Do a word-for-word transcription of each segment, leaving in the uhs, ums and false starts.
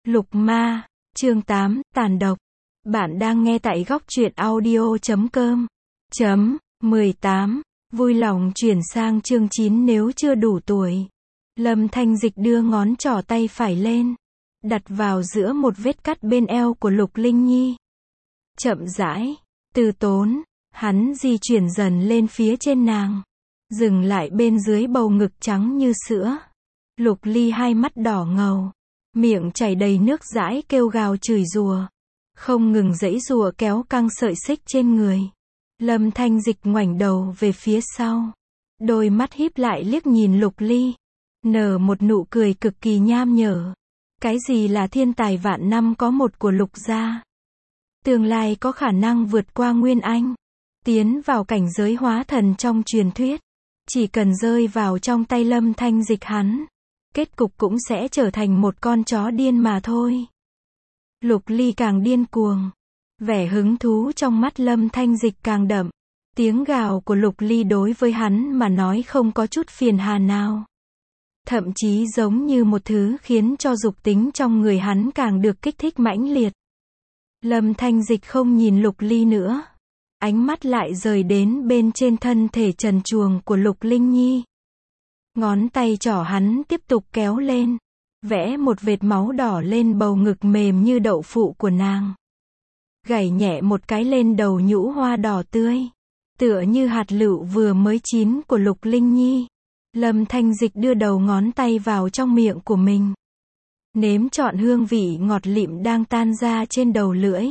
Lục ma, chương tám, tàn độc. Bạn đang nghe tại góc truyện audio chấm com. Chấm, mười tám. Vui lòng chuyển sang chương chín nếu chưa đủ tuổi. Lâm Thanh Dịch đưa ngón trỏ tay phải lên, đặt vào giữa một vết cắt bên eo của Lục Linh Nhi. Chậm rãi, từ tốn, hắn di chuyển dần lên phía trên nàng, dừng lại bên dưới bầu ngực trắng như sữa. Lục Ly hai mắt đỏ ngầu, miệng chảy đầy nước dãi kêu gào chửi rủa, không ngừng giãy giụa kéo căng sợi xích trên người. Lâm Thanh Dịch ngoảnh đầu về phía sau, đôi mắt híp lại liếc nhìn Lục Ly, nở một nụ cười cực kỳ nham nhở. Cái gì là thiên tài vạn năm có một của Lục gia? Tương lai có khả năng vượt qua Nguyên Anh, tiến vào cảnh giới hóa thần trong truyền thuyết. Chỉ cần rơi vào trong tay Lâm Thanh Dịch hắn, kết cục cũng sẽ trở thành một con chó điên mà thôi. Lục Ly càng điên cuồng, vẻ hứng thú trong mắt Lâm Thanh Dịch càng đậm. Tiếng gào của Lục Ly đối với hắn mà nói không có chút phiền hà nào, thậm chí giống như một thứ khiến cho dục tính trong người hắn càng được kích thích mãnh liệt. Lâm Thanh Dịch không nhìn Lục Ly nữa, ánh mắt lại rời đến bên trên thân thể trần truồng của Lục Linh Nhi. Ngón tay trỏ hắn tiếp tục kéo lên, vẽ một vệt máu đỏ lên bầu ngực mềm như đậu phụ của nàng. Gảy nhẹ một cái lên đầu nhũ hoa đỏ tươi, tựa như hạt lựu vừa mới chín của Lục Linh Nhi. Lâm Thanh Dịch đưa đầu ngón tay vào trong miệng của mình, nếm trọn hương vị ngọt lịm đang tan ra trên đầu lưỡi.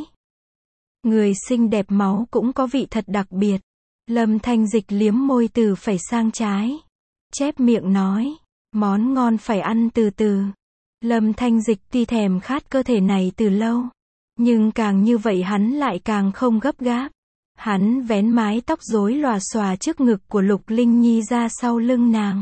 Người xinh đẹp máu cũng có vị thật đặc biệt. Lâm Thanh Dịch liếm môi từ phải sang trái, chép miệng nói, món ngon phải ăn từ từ. Lâm Thanh Dịch tuy thèm khát cơ thể này từ lâu, nhưng càng như vậy hắn lại càng không gấp gáp. Hắn vén mái tóc rối lòa xòa trước ngực của Lục Linh Nhi ra sau lưng nàng.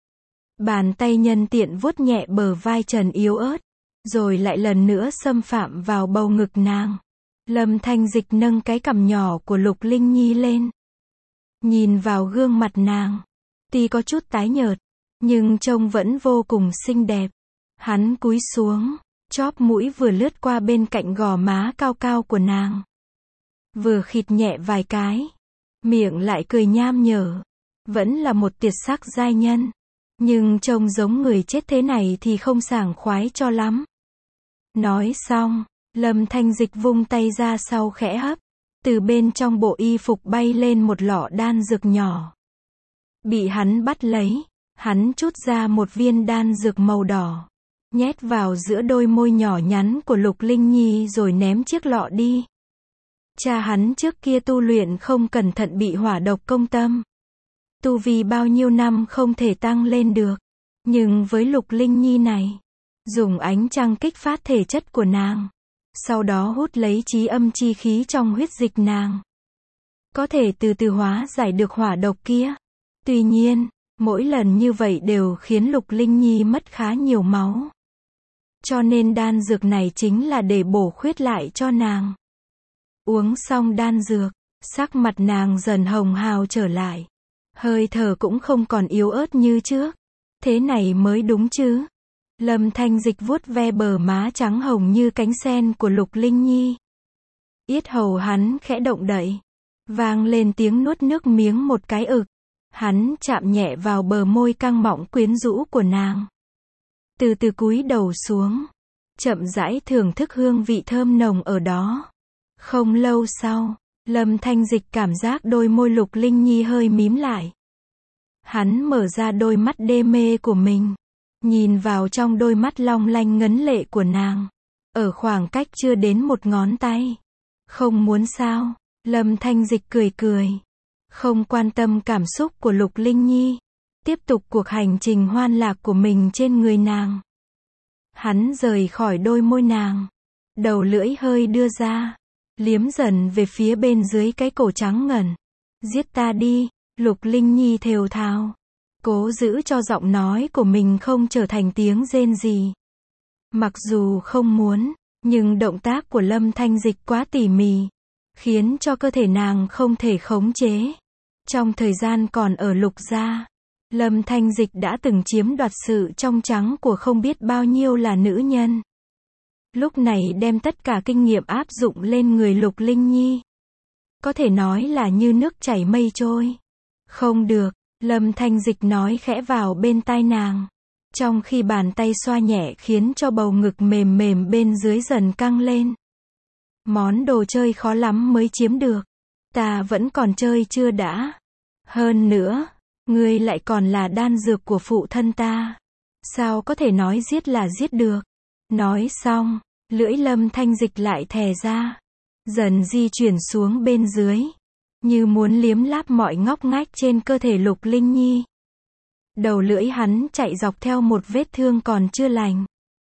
Bàn tay nhân tiện vuốt nhẹ bờ vai trần yếu ớt, rồi lại lần nữa xâm phạm vào bầu ngực nàng. Lâm Thanh Dịch nâng cái cằm nhỏ của Lục Linh Nhi lên, nhìn vào gương mặt nàng, tuy có chút tái nhợt, nhưng trông vẫn vô cùng xinh đẹp. Hắn cúi xuống, chóp mũi vừa lướt qua bên cạnh gò má cao cao của nàng, vừa khịt nhẹ vài cái, miệng lại cười nham nhở. Vẫn là một tuyệt sắc giai nhân, nhưng trông giống người chết thế này thì không sảng khoái cho lắm. Nói xong, Lâm Thanh Dịch vung tay ra sau khẽ hấp, từ bên trong bộ y phục bay lên một lọ đan dược nhỏ. Bị hắn bắt lấy, hắn trút ra một viên đan dược màu đỏ, nhét vào giữa đôi môi nhỏ nhắn của Lục Linh Nhi rồi ném chiếc lọ đi. Cha hắn trước kia tu luyện không cẩn thận bị hỏa độc công tâm, tu vi bao nhiêu năm không thể tăng lên được. Nhưng với Lục Linh Nhi này, dùng ánh trăng kích phát thể chất của nàng, sau đó hút lấy trí âm chi khí trong huyết dịch nàng, có thể từ từ hóa giải được hỏa độc kia. Tuy nhiên, mỗi lần như vậy đều khiến Lục Linh Nhi mất khá nhiều máu. Cho nên đan dược này chính là để bổ khuyết lại cho nàng. Uống xong đan dược, sắc mặt nàng dần hồng hào trở lại, hơi thở cũng không còn yếu ớt như trước. Thế này mới đúng chứ. Lâm Thanh Dịch vuốt ve bờ má trắng hồng như cánh sen của Lục Linh Nhi. Yết hầu hắn khẽ động đậy, vang lên tiếng nuốt nước miếng một cái ực. Hắn chạm nhẹ vào bờ môi căng mọng quyến rũ của nàng, từ từ cúi đầu xuống, chậm rãi thưởng thức hương vị thơm nồng ở đó. Không lâu sau, Lâm Thanh Dịch cảm giác đôi môi Lục Linh Nhi hơi mím lại. Hắn mở ra đôi mắt đê mê của mình, nhìn vào trong đôi mắt long lanh ngấn lệ của nàng, ở khoảng cách chưa đến một ngón tay. Không muốn sao? Lâm Thanh Dịch cười cười, không quan tâm cảm xúc của Lục Linh Nhi, tiếp tục cuộc hành trình hoan lạc của mình trên người nàng. Hắn rời khỏi đôi môi nàng, đầu lưỡi hơi đưa ra, liếm dần về phía bên dưới cái cổ trắng ngần. Giết ta đi, Lục Linh Nhi thều thào, cố giữ cho giọng nói của mình không trở thành tiếng rên rỉ. Mặc dù không muốn, nhưng động tác của Lâm Thanh Dịch quá tỉ mỉ, khiến cho cơ thể nàng không thể khống chế. Trong thời gian còn ở Lục gia, Lâm Thanh Dịch đã từng chiếm đoạt sự trong trắng của không biết bao nhiêu là nữ nhân. Lúc này đem tất cả kinh nghiệm áp dụng lên người Lục Linh Nhi. Có thể nói là như nước chảy mây trôi. Không được, Lâm Thanh Dịch nói khẽ vào bên tai nàng. Trong khi bàn tay xoa nhẹ khiến cho bầu ngực mềm mềm bên dưới dần căng lên. Món đồ chơi khó lắm mới chiếm được. Ta vẫn còn chơi chưa đã. Hơn nữa, ngươi lại còn là đan dược của phụ thân ta. Sao có thể nói giết là giết được. Nói xong, lưỡi Lâm Thanh Dịch lại thè ra. Dần di chuyển xuống bên dưới. Như muốn liếm láp mọi ngóc ngách trên cơ thể Lục Linh Nhi. Đầu lưỡi hắn chạy dọc theo một vết thương còn chưa lành.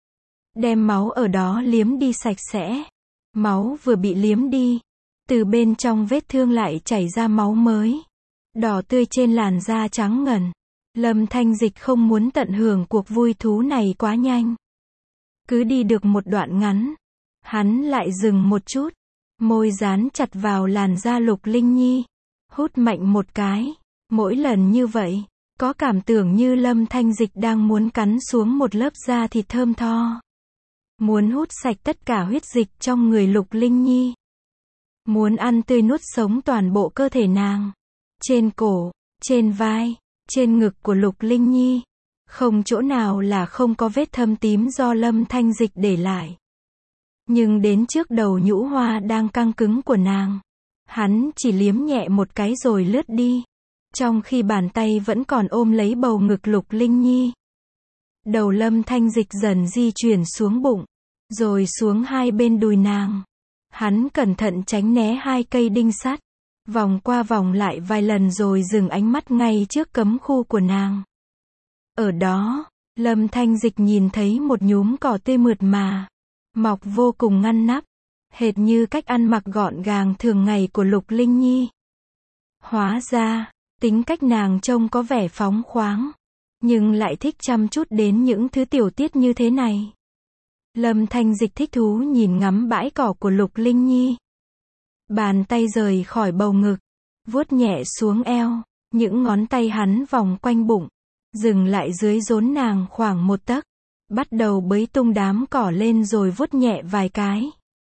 Đem máu ở đó liếm đi sạch sẽ. Máu vừa bị liếm đi. Từ bên trong vết thương lại chảy ra máu mới. Đỏ tươi trên làn da trắng ngần. Lâm Thanh Dịch không muốn tận hưởng cuộc vui thú này quá nhanh. Cứ đi được một đoạn ngắn. Hắn lại dừng một chút. Môi dán chặt vào làn da Lục Linh Nhi. Hút mạnh một cái. Mỗi lần như vậy, có cảm tưởng như Lâm Thanh Dịch đang muốn cắn xuống một lớp da thịt thơm tho. Muốn hút sạch tất cả huyết dịch trong người Lục Linh Nhi. Muốn ăn tươi nuốt sống toàn bộ cơ thể nàng. Trên cổ, trên vai, trên ngực của Lục Linh Nhi. Không chỗ nào là không có vết thâm tím do Lâm Thanh Dịch để lại. Nhưng đến trước đầu nhũ hoa đang căng cứng của nàng. Hắn chỉ liếm nhẹ một cái rồi lướt đi. Trong khi bàn tay vẫn còn ôm lấy bầu ngực Lục Linh Nhi. Đầu Lâm Thanh Dịch dần di chuyển xuống bụng. Rồi xuống hai bên đùi nàng. Hắn cẩn thận tránh né hai cây đinh sắt. Vòng qua vòng lại vài lần rồi dừng ánh mắt ngay trước cấm khu của nàng. Ở đó, Lâm Thanh Dịch nhìn thấy một nhúm cỏ tươi mượt mà. Mọc vô cùng ngăn nắp. Hệt như cách ăn mặc gọn gàng thường ngày của Lục Linh Nhi. Hóa ra, tính cách nàng trông có vẻ phóng khoáng. Nhưng lại thích chăm chút đến những thứ tiểu tiết như thế này. Lâm Thanh Dịch thích thú nhìn ngắm bãi cỏ của Lục Linh Nhi. Bàn tay rời khỏi bầu ngực. Vuốt nhẹ xuống eo. Những ngón tay hắn vòng quanh bụng. Dừng lại dưới rốn nàng khoảng một tấc. Bắt đầu bới tung đám cỏ lên rồi vuốt nhẹ vài cái.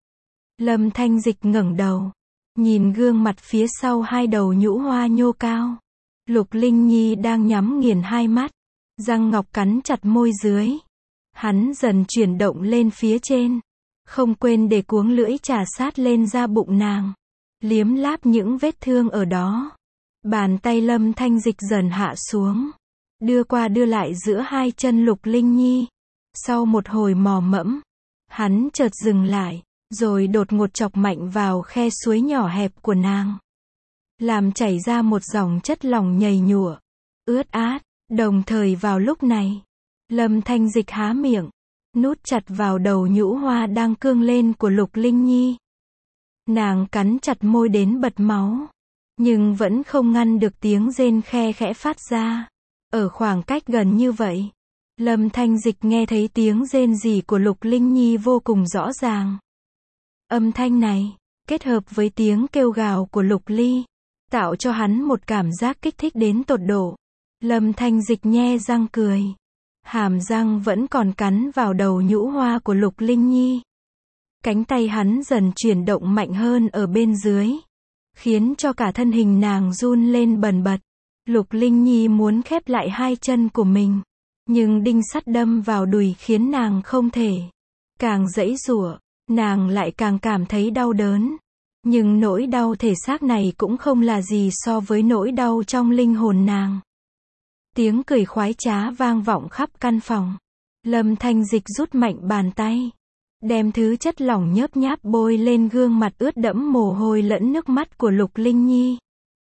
Lâm Thanh Dịch ngẩng đầu. Nhìn gương mặt phía sau hai đầu nhũ hoa nhô cao. Lục Linh Nhi đang nhắm nghiền hai mắt. Răng ngọc cắn chặt môi dưới. Hắn dần chuyển động lên phía trên. Không quên để cuống lưỡi trà sát lên da bụng nàng. Liếm láp những vết thương ở đó. Bàn tay Lâm Thanh Dịch dần hạ xuống. Đưa qua đưa lại giữa hai chân Lục Linh Nhi. Sau một hồi mò mẫm. Hắn chợt dừng lại. Rồi đột ngột chọc mạnh vào khe suối nhỏ hẹp của nàng. Làm chảy ra một dòng chất lỏng nhầy nhụa. Ướt át. Đồng thời vào lúc này. Lâm Thanh Dịch há miệng. Nút chặt vào đầu nhũ hoa đang cương lên của Lục Linh Nhi. Nàng cắn chặt môi đến bật máu. Nhưng vẫn không ngăn được tiếng rên khe khẽ phát ra. Ở khoảng cách gần như vậy. Lâm Thanh Dịch nghe thấy tiếng rên rỉ của Lục Linh Nhi vô cùng rõ ràng. Âm thanh này, kết hợp với tiếng kêu gào của Lục Ly, tạo cho hắn một cảm giác kích thích đến tột độ. Lâm Thanh Dịch nhe răng cười. Hàm răng vẫn còn cắn vào đầu nhũ hoa của Lục Linh Nhi. Cánh tay hắn dần chuyển động mạnh hơn ở bên dưới. Khiến cho cả thân hình nàng run lên bần bật. Lục Linh Nhi muốn khép lại hai chân của mình. Nhưng đinh sắt đâm vào đùi khiến nàng không thể. Càng giãy giụa, nàng lại càng cảm thấy đau đớn. Nhưng nỗi đau thể xác này cũng không là gì so với nỗi đau trong linh hồn nàng. Tiếng cười khoái trá vang vọng khắp căn phòng. Lâm Thanh Dịch rút mạnh bàn tay. Đem thứ chất lỏng nhớp nháp bôi lên gương mặt ướt đẫm mồ hôi lẫn nước mắt của Lục Linh Nhi.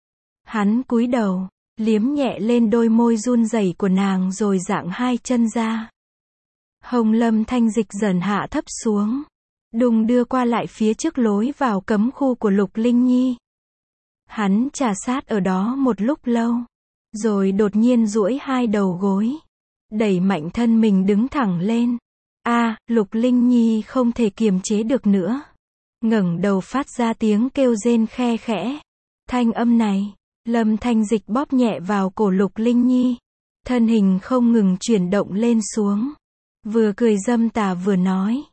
Hắn cúi đầu, liếm nhẹ lên đôi môi run rẩy của nàng rồi giãng hai chân ra. Hồng Lâm Thanh Dịch dần hạ thấp xuống. Đùng đưa qua lại phía trước lối vào cấm khu của Lục Linh Nhi. Hắn trà sát ở đó một lúc lâu. Rồi đột nhiên duỗi hai đầu gối. Đẩy mạnh thân mình đứng thẳng lên. A, à, Lục Linh Nhi không thể kiềm chế được nữa. Ngẩng đầu phát ra tiếng kêu rên khe khẽ. Thanh âm này, Lâm Thanh Dịch bóp nhẹ vào cổ Lục Linh Nhi. Thân hình không ngừng chuyển động lên xuống. Vừa cười dâm tà vừa nói.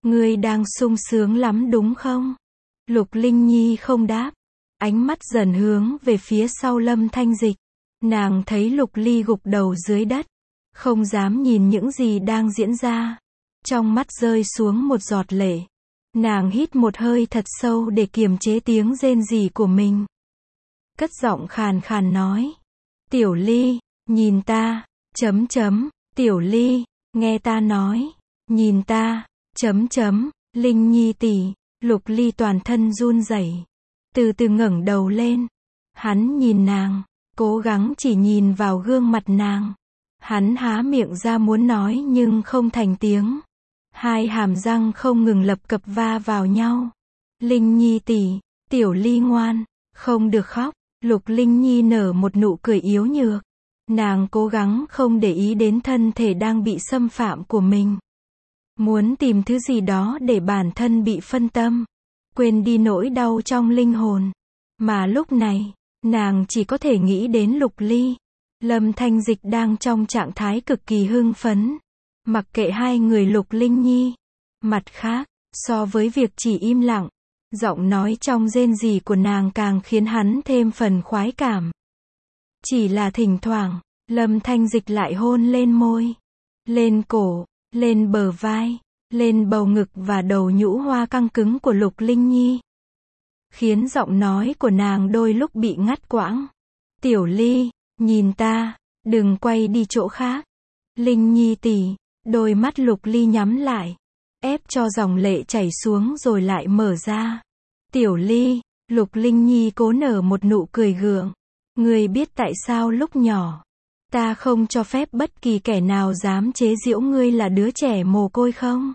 Ngươi đang sung sướng lắm đúng không? Lục Linh Nhi không đáp. Ánh mắt dần hướng về phía sau Lâm Thanh Dịch. Nàng thấy Lục Ly gục đầu dưới đất. Không dám nhìn những gì đang diễn ra. Trong mắt rơi xuống một giọt lệ. Nàng hít một hơi thật sâu để kiềm chế tiếng rên rỉ của mình. Cất giọng khàn khàn nói. Tiểu Ly, nhìn ta, chấm chấm, Tiểu Ly, nghe ta nói, nhìn ta, chấm chấm, Linh Nhi tỷ. Lục Ly toàn thân run rẩy, từ từ ngẩng đầu lên. Hắn nhìn nàng, cố gắng chỉ nhìn vào gương mặt nàng. Hắn há miệng ra muốn nói nhưng không thành tiếng. Hai hàm răng không ngừng lập cập va vào nhau. Linh Nhi tỷ, Tiểu Ly ngoan, không được khóc. Lục Linh Nhi nở một nụ cười yếu nhược. Nàng cố gắng không để ý đến thân thể đang bị xâm phạm của mình. Muốn tìm thứ gì đó để bản thân bị phân tâm. Quên đi nỗi đau trong linh hồn. Mà lúc này, nàng chỉ có thể nghĩ đến Lục Ly. Lâm Thanh Dịch đang trong trạng thái cực kỳ hưng phấn. Mặc kệ hai người Lục Linh Nhi. Mặt khác, so với việc chỉ im lặng, giọng nói trong rên rỉ của nàng càng khiến hắn thêm phần khoái cảm. Chỉ là thỉnh thoảng, Lâm Thanh Dịch lại hôn lên môi, lên cổ, lên bờ vai, lên bầu ngực và đầu nhũ hoa căng cứng của Lục Linh Nhi. Khiến giọng nói của nàng đôi lúc bị ngắt quãng. Tiểu Ly, nhìn ta, đừng quay đi chỗ khác. Linh Nhi tỷ, đôi mắt Lục Ly nhắm lại, ép cho dòng lệ chảy xuống rồi lại mở ra. Tiểu Ly, Lục Linh Nhi cố nở một nụ cười gượng. Ngươi biết tại sao lúc nhỏ, ta không cho phép bất kỳ kẻ nào dám chế giễu ngươi là đứa trẻ mồ côi không?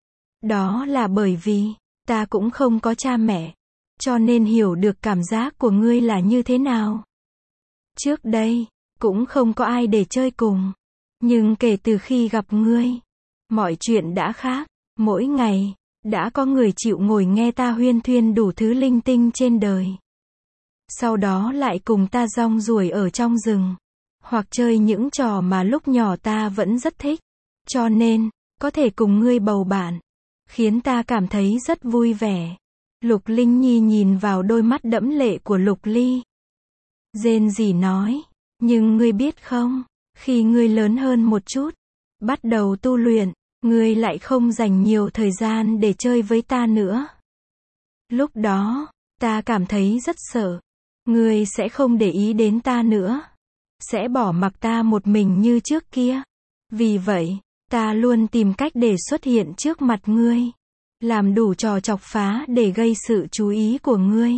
Đó là bởi vì, ta cũng không có cha mẹ, cho nên hiểu được cảm giác của ngươi là như thế nào. Trước đây, cũng không có ai để chơi cùng. Nhưng kể từ khi gặp ngươi, mọi chuyện đã khác. Mỗi ngày, đã có người chịu ngồi nghe ta huyên thuyên đủ thứ linh tinh trên đời. Sau đó lại cùng ta rong ruổi ở trong rừng. Hoặc chơi những trò mà lúc nhỏ ta vẫn rất thích. Cho nên, có thể cùng ngươi bầu bạn. Khiến ta cảm thấy rất vui vẻ. Lục Linh Nhi nhìn vào đôi mắt đẫm lệ của Lục Ly. Rên rỉ nói. Nhưng ngươi biết không, khi ngươi lớn hơn một chút, bắt đầu tu luyện, ngươi lại không dành nhiều thời gian để chơi với ta nữa. Lúc đó, ta cảm thấy rất sợ. Ngươi sẽ không để ý đến ta nữa. Sẽ bỏ mặc ta một mình như trước kia. Vì vậy, ta luôn tìm cách để xuất hiện trước mặt ngươi. Làm đủ trò chọc phá để gây sự chú ý của ngươi.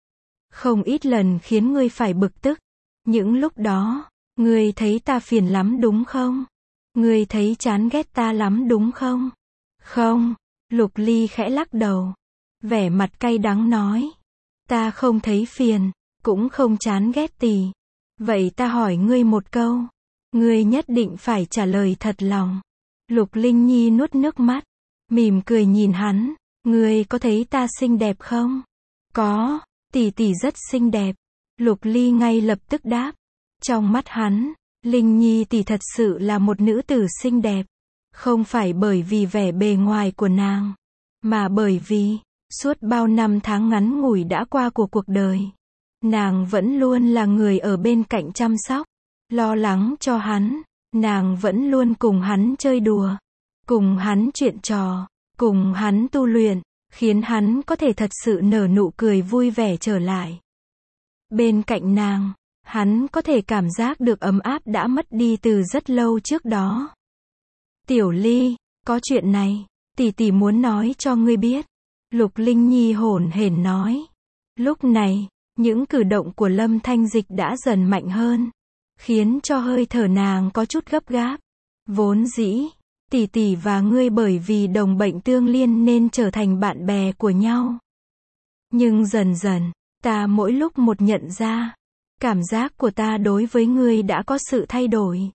Không ít lần khiến ngươi phải bực tức. Những lúc đó, ngươi thấy ta phiền lắm đúng không? Ngươi thấy chán ghét ta lắm đúng không? Không, Lục Ly khẽ lắc đầu. Vẻ mặt cay đắng nói. Ta không thấy phiền, cũng không chán ghét tì. Vậy ta hỏi ngươi một câu. Ngươi nhất định phải trả lời thật lòng. Lục Linh Nhi nuốt nước mắt, mỉm cười nhìn hắn. Ngươi có thấy ta xinh đẹp không? Có, tỷ tỷ rất xinh đẹp. Lục Ly ngay lập tức đáp. Trong mắt hắn, Linh Nhi tỷ thật sự là một nữ tử xinh đẹp. Không phải bởi vì vẻ bề ngoài của nàng, mà bởi vì, suốt bao năm tháng ngắn ngủi đã qua của cuộc đời, nàng vẫn luôn là người ở bên cạnh chăm sóc, lo lắng cho hắn. Nàng vẫn luôn cùng hắn chơi đùa, cùng hắn chuyện trò, cùng hắn tu luyện, khiến hắn có thể thật sự nở nụ cười vui vẻ trở lại. Bên cạnh nàng, hắn có thể cảm giác được ấm áp đã mất đi từ rất lâu trước đó. Tiểu Ly, có chuyện này, tỷ tỷ muốn nói cho ngươi biết. Lục Linh Nhi hổn hển nói. Lúc này, những cử động của Lâm Thanh Dịch đã dần mạnh hơn, khiến cho hơi thở nàng có chút gấp gáp. Vốn dĩ, tỷ tỷ và ngươi bởi vì đồng bệnh tương liên nên trở thành bạn bè của nhau. Nhưng dần dần, ta mỗi lúc một nhận ra, cảm giác của ta đối với ngươi đã có sự thay đổi.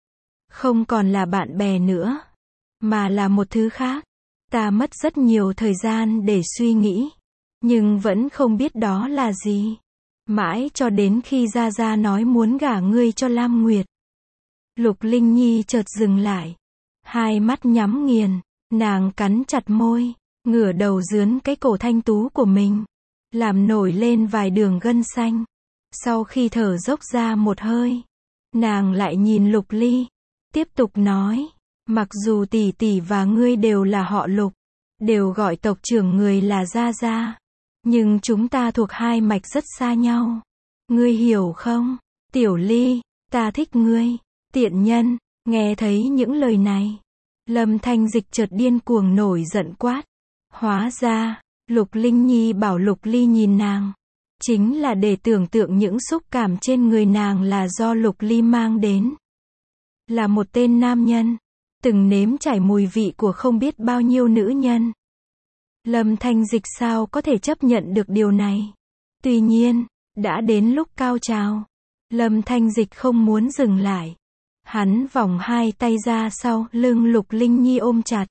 Không còn là bạn bè nữa, mà là một thứ khác. Ta mất rất nhiều thời gian để suy nghĩ, nhưng vẫn không biết đó là gì. Mãi cho đến khi Gia Gia nói muốn gả ngươi cho Lam Nguyệt. Lục Linh Nhi chợt dừng lại, hai mắt nhắm nghiền, Nàng cắn chặt môi, ngửa đầu dướn cái cổ thanh tú của mình, làm nổi lên vài đường gân xanh. Sau khi thở dốc ra một hơi, nàng lại nhìn Lục Ly, tiếp tục nói, mặc dù tỷ tỷ và ngươi đều là họ Lục, đều gọi tộc trưởng người là Gia Gia, nhưng chúng ta thuộc hai mạch rất xa nhau. Ngươi hiểu không? Tiểu Ly, ta thích ngươi. Tiện nhân, nghe thấy những lời này, Lâm Thanh Dịch chợt điên cuồng nổi giận quát. Hóa ra, Lục Linh Nhi bảo Lục Ly nhìn nàng, chính là để tưởng tượng những xúc cảm trên người nàng là do Lục Ly mang đến. Là một tên nam nhân, từng nếm trải mùi vị của không biết bao nhiêu nữ nhân. Lâm Thanh Dịch sao có thể chấp nhận được điều này? Tuy nhiên, đã đến lúc cao trào, Lâm Thanh Dịch không muốn dừng lại. Hắn vòng hai tay ra sau lưng Lục Linh Nhi ôm chặt.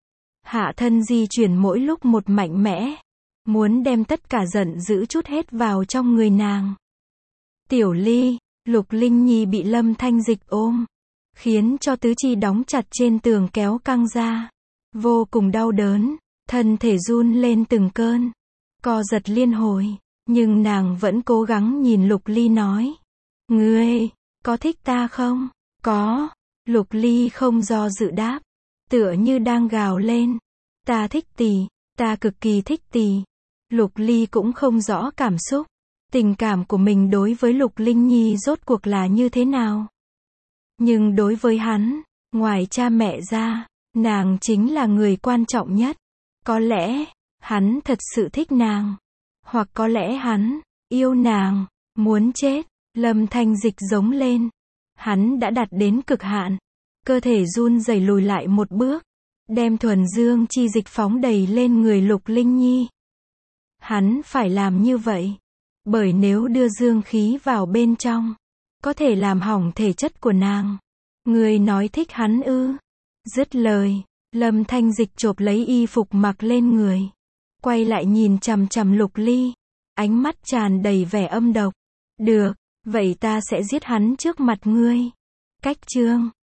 Hạ thân di chuyển mỗi lúc một mạnh mẽ, muốn đem tất cả giận dữ trút hết vào trong người nàng. Tiểu Ly, Lục Linh Nhi bị Lâm Thanh Dịch ôm, khiến cho tứ chi đóng chặt trên tường kéo căng ra. Vô cùng đau đớn, thân thể run lên từng cơn, co giật liên hồi, nhưng nàng vẫn cố gắng nhìn Lục Ly nói. Ngươi, có thích ta không? Có. Lục Ly không do dự đáp, tựa như đang gào lên. Ta thích tỷ, ta cực kỳ thích tỷ. Lục Ly cũng không rõ cảm xúc, tình cảm của mình đối với Lục Linh Nhi rốt cuộc là như thế nào. Nhưng đối với hắn, ngoài cha mẹ ra, nàng chính là người quan trọng nhất. Có lẽ, hắn thật sự thích nàng. Hoặc có lẽ hắn, yêu nàng, muốn chết. Lâm Thanh Dịch giống lên. Hắn đã đạt đến cực hạn. Cơ thể run rẩy lùi lại một bước, đem thuần dương chi dịch phóng đầy lên người Lục Linh Nhi. Hắn phải làm như vậy, bởi nếu đưa dương khí vào bên trong, có thể làm hỏng thể chất của nàng. Người nói thích hắn ư? Dứt lời, Lâm Thanh Dịch chộp lấy y phục mặc lên người, quay lại nhìn chằm chằm Lục Ly, ánh mắt tràn đầy vẻ âm độc. Được, vậy ta sẽ giết hắn trước mặt ngươi. Cách chương